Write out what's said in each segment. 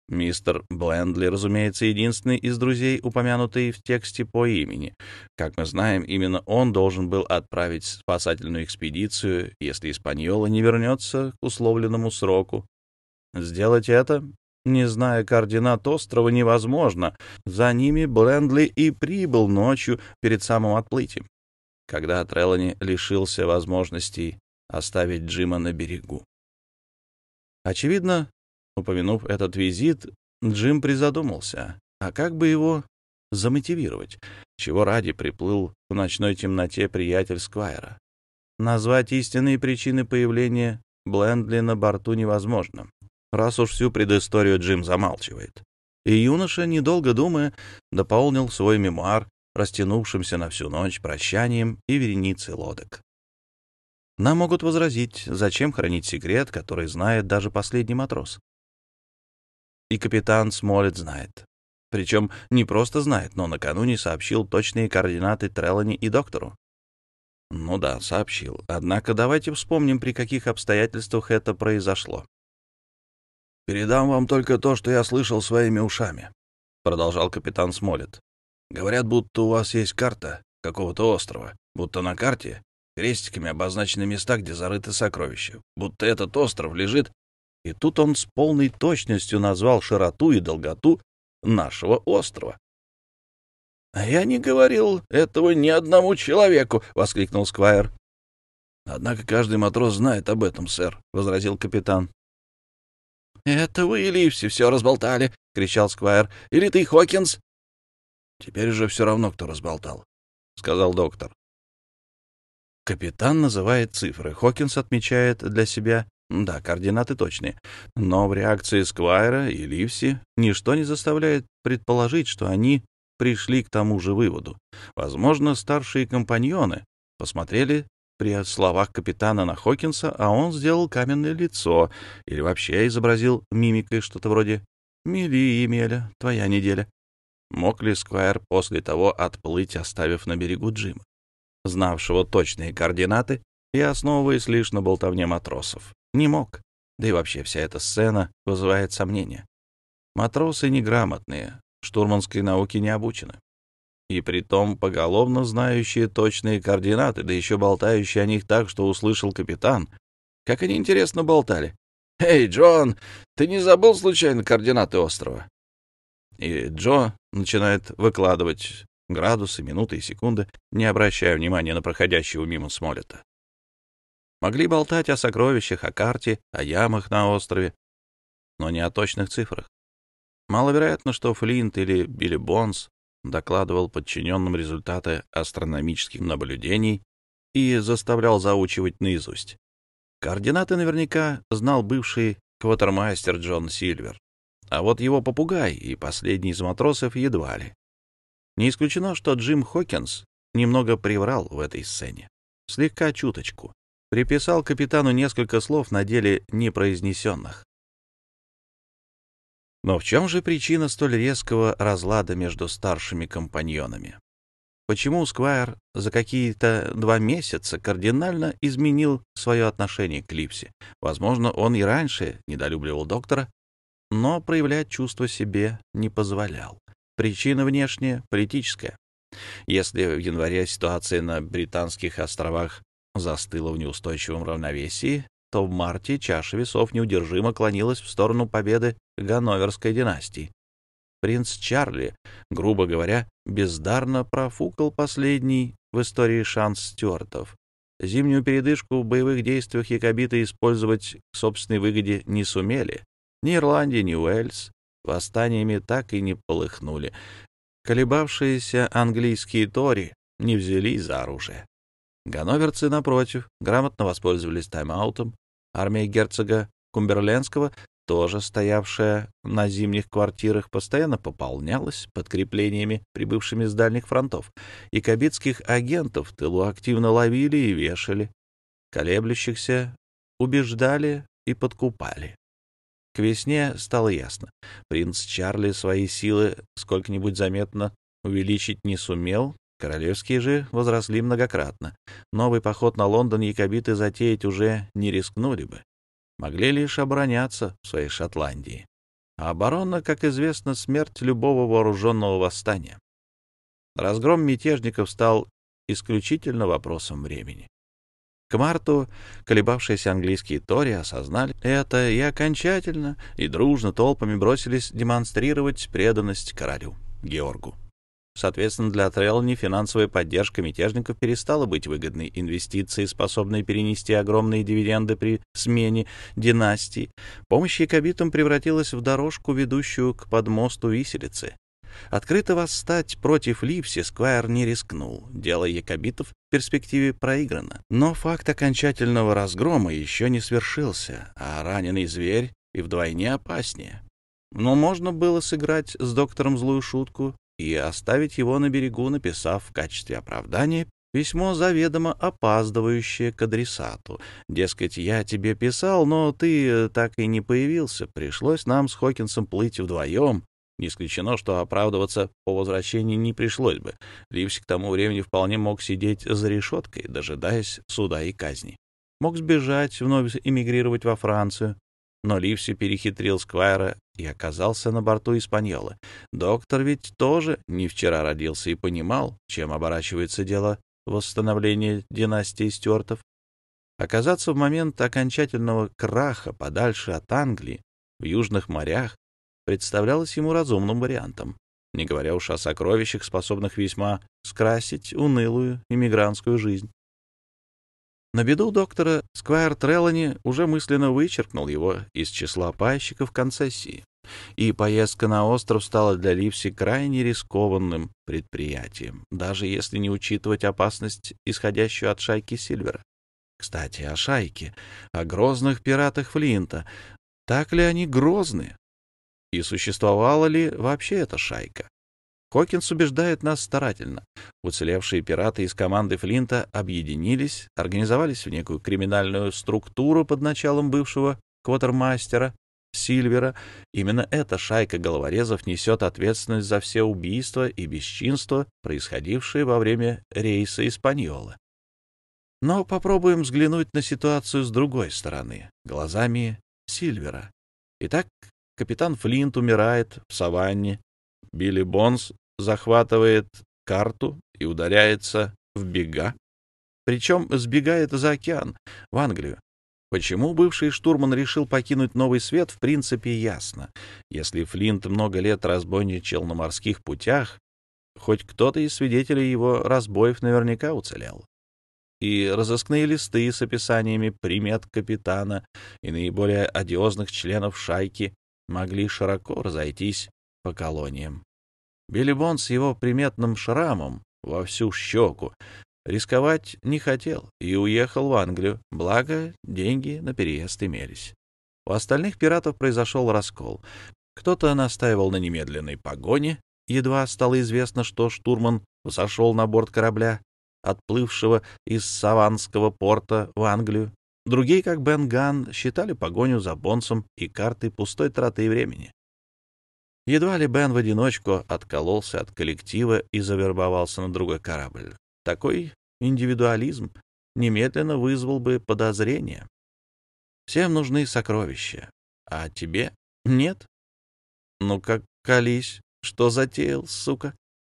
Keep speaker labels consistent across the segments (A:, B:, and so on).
A: Мистер Блендли, разумеется, единственный из друзей, упомянутый в тексте по имени. Как мы знаем, именно он должен был отправить спасательную экспедицию, если Испаньола не вернется к условленному сроку. Сделать это, не зная координат острова, невозможно. За ними Блендли и прибыл ночью перед самым отплытием, когда Трелани лишился возможностей оставить Джима на берегу. Очевидно, упомянув этот визит, Джим призадумался, а как бы его замотивировать, чего ради приплыл в ночной темноте приятель Сквайра. Назвать истинные причины появления Блендли на борту невозможно, раз уж всю предысторию Джим замалчивает. И юноша, недолго думая, дополнил свой мемуар, растянувшимся на всю ночь прощанием и вереницей лодок. Нам могут возразить, зачем хранить секрет, который знает даже последний матрос. И капитан Смолетт знает. Причем не просто знает, но накануне сообщил точные координаты Трелани и доктору. Ну да, сообщил. Однако давайте вспомним, при каких обстоятельствах это произошло. «Передам вам только то, что я слышал своими ушами», — продолжал капитан Смолетт. «Говорят, будто у вас есть карта какого-то острова, будто на карте крестиками обозначены места, где зарыты сокровища, будто этот остров лежит...» И тут он с полной точностью назвал широту и долготу нашего острова. «А я не говорил этого ни одному человеку!» — воскликнул Сквайр. «Однако каждый матрос знает об этом, сэр», — возразил капитан. «Это вы и Ливси все разболтали!» — кричал Сквайр. «Или ты, Хокинс?» «Теперь уже все равно, кто разболтал», — сказал доктор. Капитан называет цифры, Хокинс отмечает для себя, да, координаты точные, но в реакции Сквайра и Ливси ничто не заставляет предположить, что они пришли к тому же выводу. Возможно, старшие компаньоны посмотрели при словах капитана на Хокинса, а он сделал каменное лицо или вообще изобразил мимикой что-то вроде «Мели, Емеля, твоя неделя». Мог ли Сквайр после того отплыть, оставив на берегу Джима, знавшего точные координаты и основываясь лишь на болтовне матросов? Не мог. Да и вообще вся эта сцена вызывает сомнения. Матросы неграмотные, штурманской науке не обучены. И притом поголовно знающие точные координаты, да еще болтающие о них так, что услышал капитан. Как они интересно болтали. «Эй, Джон, ты не забыл случайно координаты острова?» И Джо начинает выкладывать градусы, минуты и секунды, не обращая внимания на проходящего мимо Смолетта. Могли болтать о сокровищах, о карте, о ямах на острове, но не о точных цифрах. Маловероятно, что Флинт или Билли Бонс докладывал подчиненным результаты астрономических наблюдений и заставлял заучивать наизусть. Координаты наверняка знал бывший квотермастер Джон Сильвер, а вот его попугай и последний из матросов едва ли. Не исключено, что Джим Хокинс немного приврал в этой сцене. Слегка чуточку. Приписал капитану несколько слов, на деле непроизнесенных. Но в чем же причина столь резкого разлада между старшими компаньонами? Почему Сквайр за какие-то 2 месяца кардинально изменил свое отношение к Ливси? Возможно, он и раньше недолюбливал доктора, но проявлять чувства себе не позволял. Причина внешняя, политическая. Если в январе ситуация на Британских островах застыла в неустойчивом равновесии, то в марте чаша весов неудержимо клонилась в сторону победы Ганноверской династии. Принц Чарли, грубо говоря, бездарно профукал последний в истории шанс стюартов. Зимнюю передышку в боевых действиях якобиты использовать к собственной выгоде не сумели. Ни Ирландия, ни Уэльс восстаниями так и не полыхнули. Колебавшиеся английские тори не взялись за оружие. Ганноверцы, напротив, грамотно воспользовались тайм-аутом. Армия герцога Кумберлендского, тоже стоявшая на зимних квартирах, постоянно пополнялась подкреплениями, прибывшими с дальних фронтов. Якобитских агентов в тылу активно ловили и вешали. Колеблющихся убеждали и подкупали. К весне стало ясно. Принц Чарли свои силы сколько-нибудь заметно увеличить не сумел, королевские же возросли многократно. Новый поход на Лондон якобиты затеять уже не рискнули бы. Могли лишь обороняться в своей Шотландии. А оборона, как известно, смерть любого вооруженного восстания. Разгром мятежников стал исключительно вопросом времени. К марту колебавшиеся английские тори осознали это и окончательно и дружно толпами бросились демонстрировать преданность королю Георгу. Соответственно, для Трелани финансовая поддержка мятежников перестала быть выгодной инвестицией, способной перенести огромные дивиденды при смене династий. Помощь якобитам превратилась в дорожку, ведущую к подмосту виселицы. Открыто восстать против Ливси Сквайр не рискнул. Дело якобитов в перспективе проиграно. Но факт окончательного разгрома еще не свершился, а раненый зверь и вдвойне опаснее. Но можно было сыграть с доктором злую шутку и оставить его на берегу, написав в качестве оправдания письмо, заведомо опаздывающее к адресату. Дескать, я тебе писал, но ты так и не появился. Пришлось нам с Хокинсом плыть вдвоем. Не исключено, что оправдываться по возвращении не пришлось бы. Ливси к тому времени вполне мог сидеть за решеткой, дожидаясь суда и казни. Мог сбежать, вновь эмигрировать во Францию. Но Ливси перехитрил Сквайра и оказался на борту Испаньолы. Доктор ведь тоже не вчера родился и понимал, чем оборачивается дело восстановления династии Стюартов. Оказаться в момент окончательного краха подальше от Англии, в южных морях, представлялось ему разумным вариантом, не говоря уж о сокровищах, способных весьма скрасить унылую иммигрантскую жизнь. На беду доктора Сквайр Трелани уже мысленно вычеркнул его из числа пайщиков концессии, и поездка на остров стала для Ливси крайне рискованным предприятием, даже если не учитывать опасность, исходящую от шайки Сильвера. Кстати, о шайке, о грозных пиратах Флинта. Так ли они грозны? И существовала ли вообще эта шайка? Хокинс убеждает нас старательно. Уцелевшие пираты из команды Флинта объединились, организовались в некую криминальную структуру под началом бывшего квотермастера Сильвера. Именно эта шайка головорезов несет ответственность за все убийства и бесчинства, происходившие во время рейса Испаньолы. Но попробуем взглянуть на ситуацию с другой стороны, глазами Сильвера. Итак, капитан Флинт умирает в саванне. Билли Бонс захватывает карту и ударяется в бега. Причем сбегает за океан, в Англию. Почему бывший штурман решил покинуть Новый Свет, в принципе, ясно. Если Флинт много лет разбойничал на морских путях, хоть кто-то из свидетелей его разбоев наверняка уцелел. И разыскные листы с описаниями примет капитана и наиболее одиозных членов шайки могли широко разойтись по колониям. Билли Бонд с его приметным шрамом во всю щеку рисковать не хотел и уехал в Англию, благо деньги на переезд имелись. У остальных пиратов произошел раскол. Кто-то настаивал на немедленной погоне, едва стало известно, что штурман сошел на борт корабля, отплывшего из Саванского порта в Англию. Другие, как Бен Ганн, считали погоню за Бонсом и картой пустой тратой времени. Едва ли Бен в одиночку откололся от коллектива и завербовался на другой корабль. Такой индивидуализм немедленно вызвал бы подозрения. Всем нужны сокровища, а тебе нет? Ну как колись, что затеял, сука?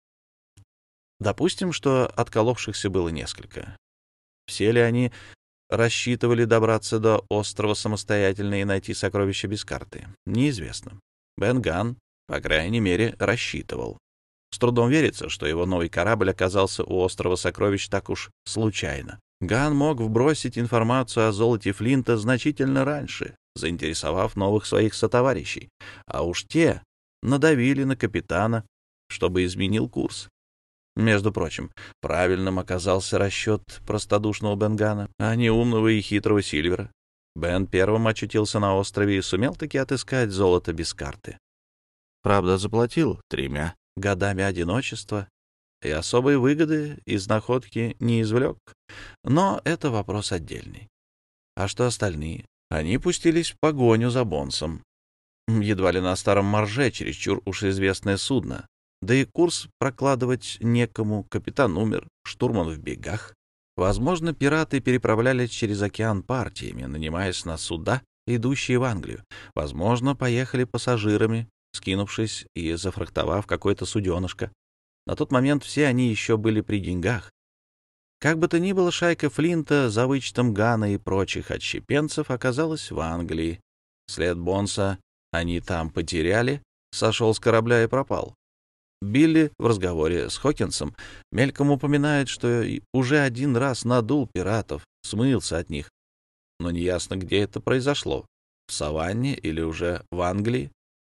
A: Допустим, что отколовшихся было несколько. Все ли они рассчитывали добраться до острова самостоятельно и найти сокровища без карты? Неизвестно. Бен Ганн, по крайней мере, рассчитывал. С трудом верится, что его новый корабль оказался у острова сокровищ так уж случайно. Ганн мог вбросить информацию о золоте Флинта значительно раньше, заинтересовав новых своих сотоварищей, а уж те надавили на капитана, чтобы изменил курс. Между прочим, правильным оказался расчет простодушного Бенгана, а не умного и хитрого Сильвера. Бен первым очутился на острове и сумел таки отыскать золото без карты. Правда, заплатил 3 годами одиночества и особой выгоды из находки не извлек. Но это вопрос отдельный. А что остальные? Они пустились в погоню за Бонсом. Едва ли на старом морже, чересчур уж известное судно. Да и курс прокладывать некому, капитан умер, штурман в бегах. Возможно, пираты переправлялись через океан партиями, нанимаясь на суда идущие в Англию. Возможно, поехали пассажирами, скинувшись и зафрахтовав какое-то суденышко. На тот момент все они еще были при деньгах. Как бы то ни было, шайка Флинта за вычетом Гана и прочих отщепенцев оказалась в Англии. След Бонса они там потеряли, сошел с корабля и пропал. Билли в разговоре с Хокинсом мельком упоминает, что уже один раз надул пиратов, смылся от них. Но неясно, где это произошло — в саванне или уже в Англии.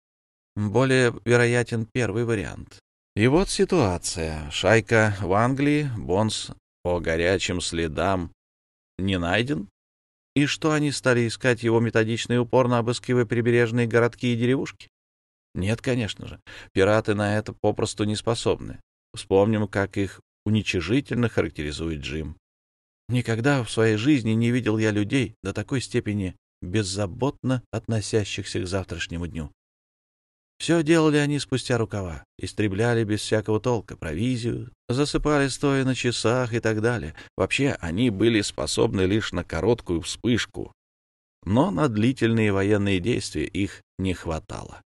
A: Более вероятен первый вариант. И вот ситуация. Шайка в Англии, Бонс по горячим следам не найден. И что, они стали искать его методично и упорно, обыскивая прибрежные городки и деревушки? Нет, конечно же. Пираты на это попросту не способны. Вспомним, как их уничижительно характеризует Джим. Никогда в своей жизни не видел я людей до такой степени беззаботно относящихся к завтрашнему дню. Все делали они спустя рукава, истребляли без всякого толка провизию, засыпали стоя на часах и так далее. Вообще, они были способны лишь на короткую вспышку, но на длительные военные действия их не хватало.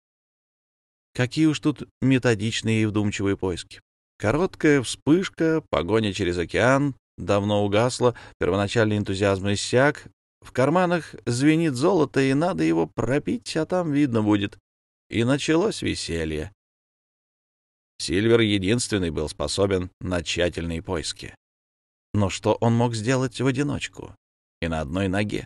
A: Какие уж тут методичные и вдумчивые поиски. Короткая вспышка, погоня через океан давно угасла, первоначальный энтузиазм иссяк, в карманах звенит золото, и надо его пропить, а там видно будет. И началось веселье. Сильвер единственный был способен на тщательные поиски. Но что он мог сделать в одиночку и на одной ноге?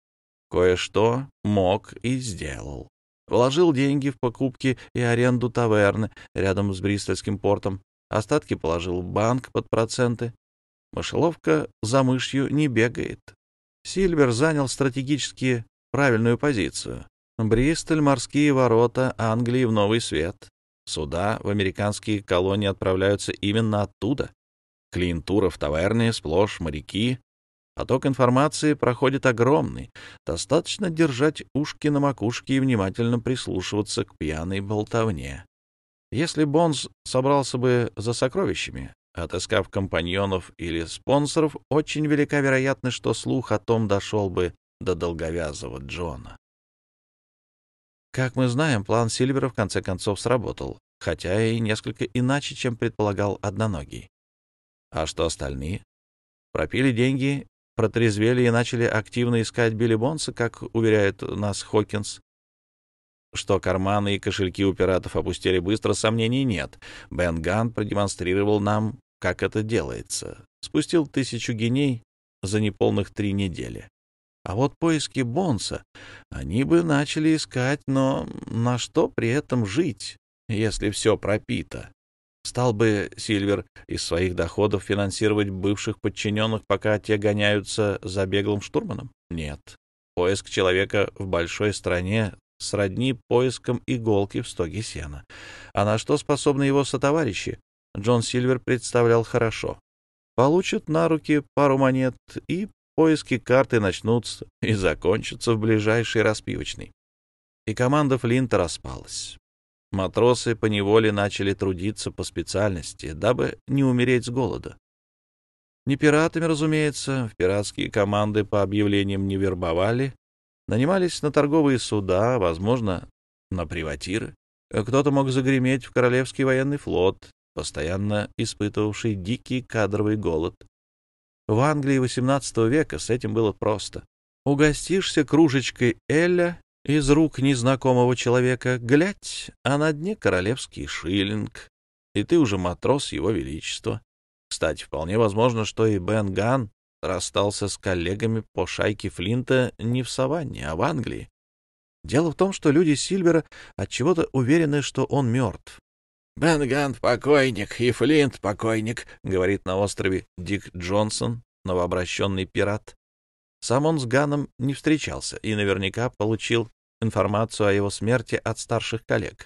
A: Кое-что мог и сделал. Вложил деньги в покупки и аренду таверны рядом с Бристольским портом, остатки положил в банк под проценты. Мышеловка за мышью не бегает. Сильвер занял стратегически правильную позицию. Бристоль, морские ворота Англии в новый свет. Суда в американские колонии отправляются именно оттуда. Клиентура в таверне сплошь моряки. Поток информации проходит огромный. Достаточно держать ушки на макушке и внимательно прислушиваться к пьяной болтовне. Если Бонс собрался бы за сокровищами, отыскав компаньонов или спонсоров, очень велика вероятность, что слух о том дошел бы до долговязого Джона. Как мы знаем, план Сильвера в конце концов сработал, хотя и несколько иначе, чем предполагал Одноногий. А что остальные? Пропили деньги, протрезвели и начали активно искать Билли Бонса, как уверяет нас Хокинс. Что карманы и кошельки у пиратов опустили быстро, сомнений нет. Бен Ганн продемонстрировал нам, как это делается. Спустил 1000 гиней за неполных 3 недели. А вот поиски Бонса они бы начали искать, но на что при этом жить, если все пропито? Стал бы Сильвер из своих доходов финансировать бывших подчиненных, пока те гоняются за беглым штурманом? Нет. Поиск человека в большой стране сродни поискам иголки в стоге сена. А на что способны его сотоварищи, Джон Сильвер представлял хорошо. Получат на руки пару монет, и поиски карты начнутся и закончатся в ближайшей распивочной. И команда Флинта распалась. Матросы поневоле начали трудиться по специальности, дабы не умереть с голода. Не пиратами, разумеется, в пиратские команды по объявлениям не вербовали, нанимались на торговые суда, возможно, на приватиры. Кто-то мог загреметь в Королевский военный флот, постоянно испытывавший дикий кадровый голод. В Англии XVIII века с этим было просто. Угостишься кружечкой эля из рук незнакомого человека, глядь, а на дне королевский шиллинг, и ты уже матрос его величества. Кстати, вполне возможно, что и Бен Ганн расстался с коллегами по шайке Флинта не в саванне, а в Англии. Дело в том, что люди Сильвера отчего-то уверены, что он мертв. «Бен Ганн покойник, и Флинт покойник», — говорит на острове Дик Джонсон, новообращенный пират. Сам он с Ганном не встречался и наверняка получил информацию о его смерти от старших коллег.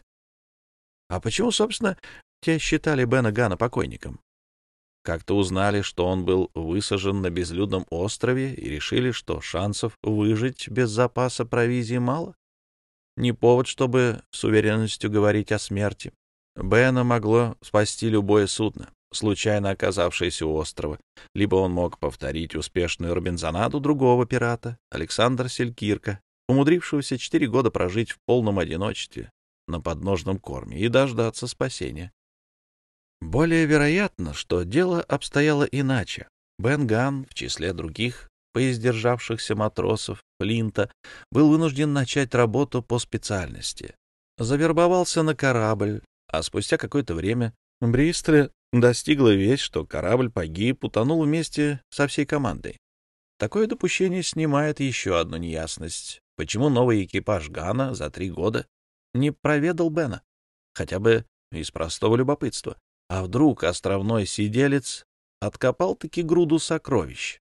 A: А почему, собственно, те считали Бена Ганна покойником? Как-то узнали, что он был высажен на безлюдном острове, и решили, что шансов выжить без запаса провизии мало? Не повод, чтобы с уверенностью говорить о смерти. Бена могло спасти любое судно, случайно оказавшееся у острова, либо он мог повторить успешную робинзонаду другого пирата, Александра Селькирка, умудрившегося 4 года прожить в полном одиночестве на подножном корме и дождаться спасения. Более вероятно, что дело обстояло иначе. Бен Ганн, в числе других поиздержавшихся матросов Флинта, был вынужден начать работу по специальности. Завербовался на корабль, а спустя какое-то время Бристоля достигла весть, что корабль погиб, утонул вместе со всей командой. Такое допущение снимает еще одну неясность. Почему новый экипаж Ганна за 3 года не проведал Бена? Хотя бы из простого любопытства. А вдруг островной сиделец откопал-таки груду сокровищ?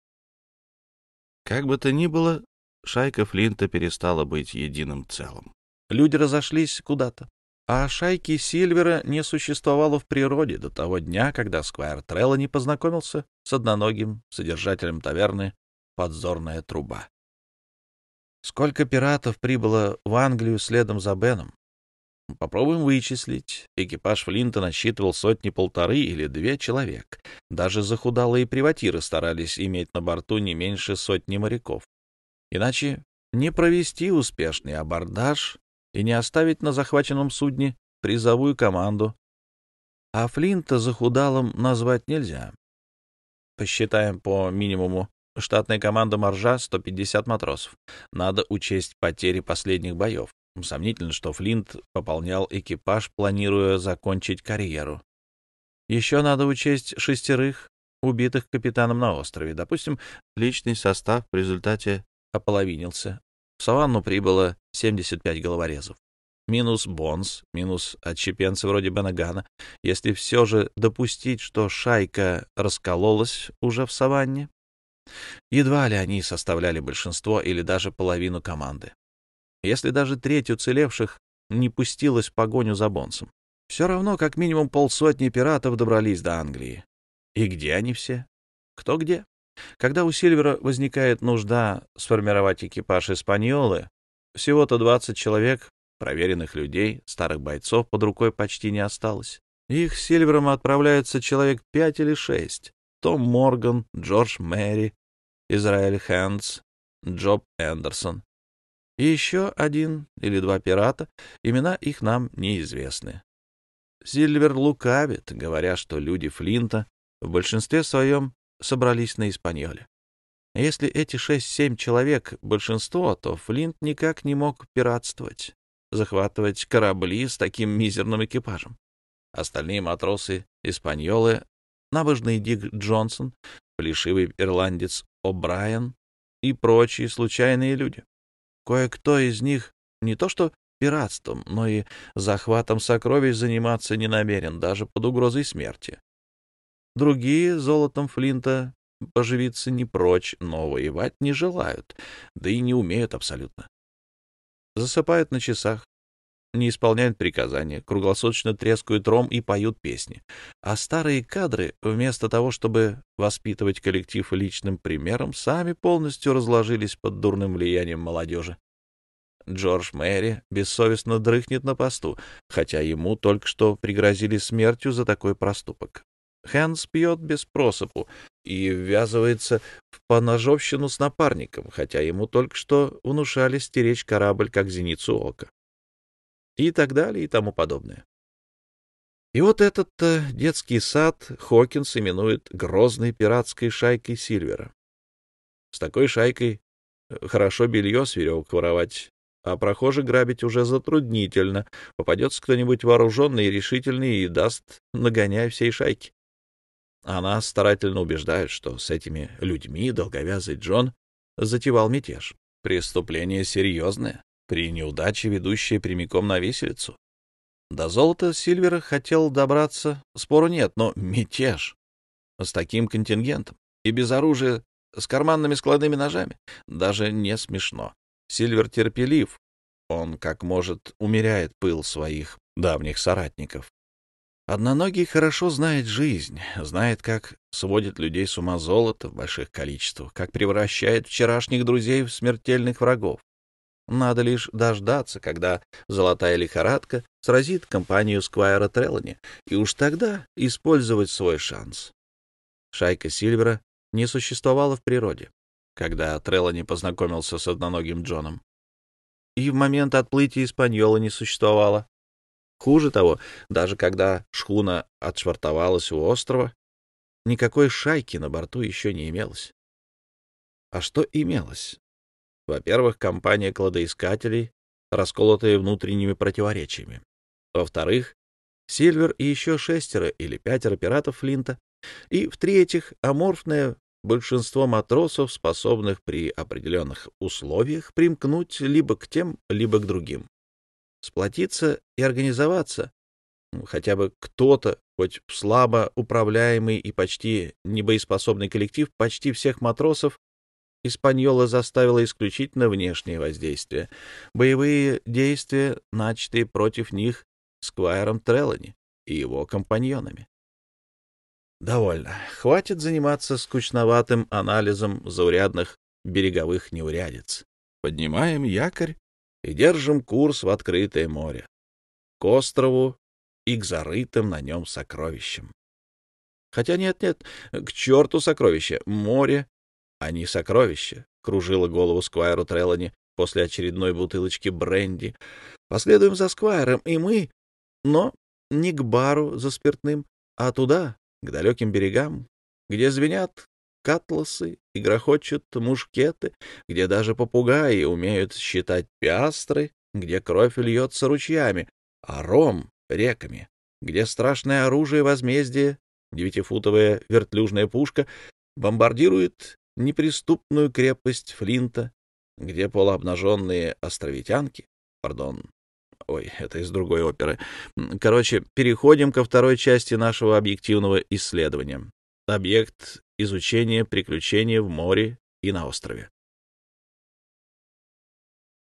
A: Как бы то ни было, шайка Флинта перестала быть единым целым. Люди разошлись куда-то. А шайки Сильвера не существовало в природе до того дня, когда Сквайр Треллани познакомился с одноногим содержателем таверны «Подзорная труба». Сколько пиратов прибыло в Англию следом за Беном? Попробуем вычислить. Экипаж Флинта насчитывал 100-1,5 или 2 человек. Даже захудалые приватиры старались иметь на борту не меньше 100 моряков. Иначе не провести успешный абордаж и не оставить на захваченном судне призовую команду. А Флинта захудалым назвать нельзя. Посчитаем по минимуму. Штатная команда моржа — 150 матросов. Надо учесть потери последних боев. Сомнительно, что Флинт пополнял экипаж, планируя закончить карьеру. Еще надо учесть 6 убитых капитаном на острове. Допустим, личный состав в результате ополовинился. В Саванну прибыло 75 головорезов. Минус Бонс, минус отщепенцы вроде Бена Ганна. Если все же допустить, что шайка раскололась уже в Саванне, едва ли они составляли большинство или даже половину команды. Если даже треть уцелевших не пустилась в погоню за Бонсом, все равно как минимум 50 пиратов добрались до Англии. И где они все? Кто где? Когда у Сильвера возникает нужда сформировать экипаж Испаньолы, всего-то 20 человек, проверенных людей, старых бойцов под рукой почти не осталось. Их с Сильвером отправляются человек 5 или 6. Том Морган, Джордж Мэри, Израиль Хэндс, Джоб Эндерсон. И еще 1 или 2 пирата, имена их нам неизвестны. Сильвер лукавит, говоря, что люди Флинта в большинстве своем собрались на Испаньоле. Если эти 6-7 человек — большинство, то Флинт никак не мог пиратствовать, захватывать корабли с таким мизерным экипажем. Остальные матросы Испаньолы, набожный Дик Джонсон, плешивый ирландец О'Брайен и прочие случайные люди. Кое-кто из них не то что пиратством, но и захватом сокровищ заниматься не намерен, даже под угрозой смерти. Другие золотом Флинта поживиться не прочь, но воевать не желают, да и не умеют абсолютно. Засыпают на часах, не исполняют приказания, круглосуточно трескают ром и поют песни. А старые кадры, вместо того, чтобы воспитывать коллектив личным примером, сами полностью разложились под дурным влиянием молодежи. Джордж Мэри бессовестно дрыхнет на посту, хотя ему только что пригрозили смертью за такой проступок. Хэнс пьет без просыпу и ввязывается в поножовщину с напарником, хотя ему только что внушали стеречь корабль как зеницу ока. И так далее, и тому подобное. И вот этот-то детский сад Хокинс именует грозной пиратской шайкой Сильвера. С такой шайкой хорошо белье с веревок воровать, а прохожих грабить уже затруднительно. Попадется кто-нибудь вооруженный и решительный и даст нагоняй всей шайки. А нас старательно убеждают, что с этими людьми долговязый Джон затевал мятеж. Преступление серьезное, при неудаче ведущее прямиком на виселицу. До золота Сильвера хотел добраться, спору нет, но мятеж с таким контингентом и без оружия, с карманными складными ножами, даже не смешно. Сильвер терпелив, он, как может, умеряет пыл своих давних соратников. Одноногий хорошо знает жизнь, знает, как сводит людей с ума золото в больших количествах, как превращает вчерашних друзей в смертельных врагов. Надо лишь дождаться, когда золотая лихорадка сразит компанию Сквайра Треллани, и уж тогда использовать свой шанс. Шайка Сильвера не существовала в природе, когда Треллани познакомился с одноногим Джоном. и в момент отплытия Испаньола не существовало. Хуже того, даже когда шхуна отшвартовалась у острова, никакой шайки на борту еще не имелось. А что имелось? Во-первых, компания кладоискателей, расколотая внутренними противоречиями. Во-вторых, Сильвер и еще 6 или 5 пиратов Флинта. И, в-третьих, аморфное большинство матросов, способных при определенных условиях примкнуть либо к тем, либо к другим. Сплотиться и организоваться, хотя бы кто-то, хоть слабо управляемый и почти небоеспособный коллектив почти всех матросов, Испаньола заставила исключительно внешнее воздействие, боевые действия, начатые против них Сквайром Трелани и его компаньонами. Довольно. Хватит заниматься скучноватым анализом заурядных береговых неурядиц. Поднимаем якорь и держим курс в открытое море, к острову и к зарытым на нем сокровищам. Хотя нет, к черту сокровища, море, а не сокровища, кружила голову Сквайру Трелани после очередной бутылочки бренди. Последуем за Сквайром, и мы, но не к бару за спиртным, а туда, к далеким берегам, где звенят катласы и грохочут мушкеты, где даже попугаи умеют считать пиастры, где кровь льется ручьями, а ром — реками, где страшное оружие возмездия, 9-футовая вертлюжная пушка, бомбардирует неприступную крепость Флинта, где полуобнаженные островитянки, ой, это из другой оперы. Короче, переходим ко второй части нашего объективного исследования. Объект изучения приключений в море и на острове.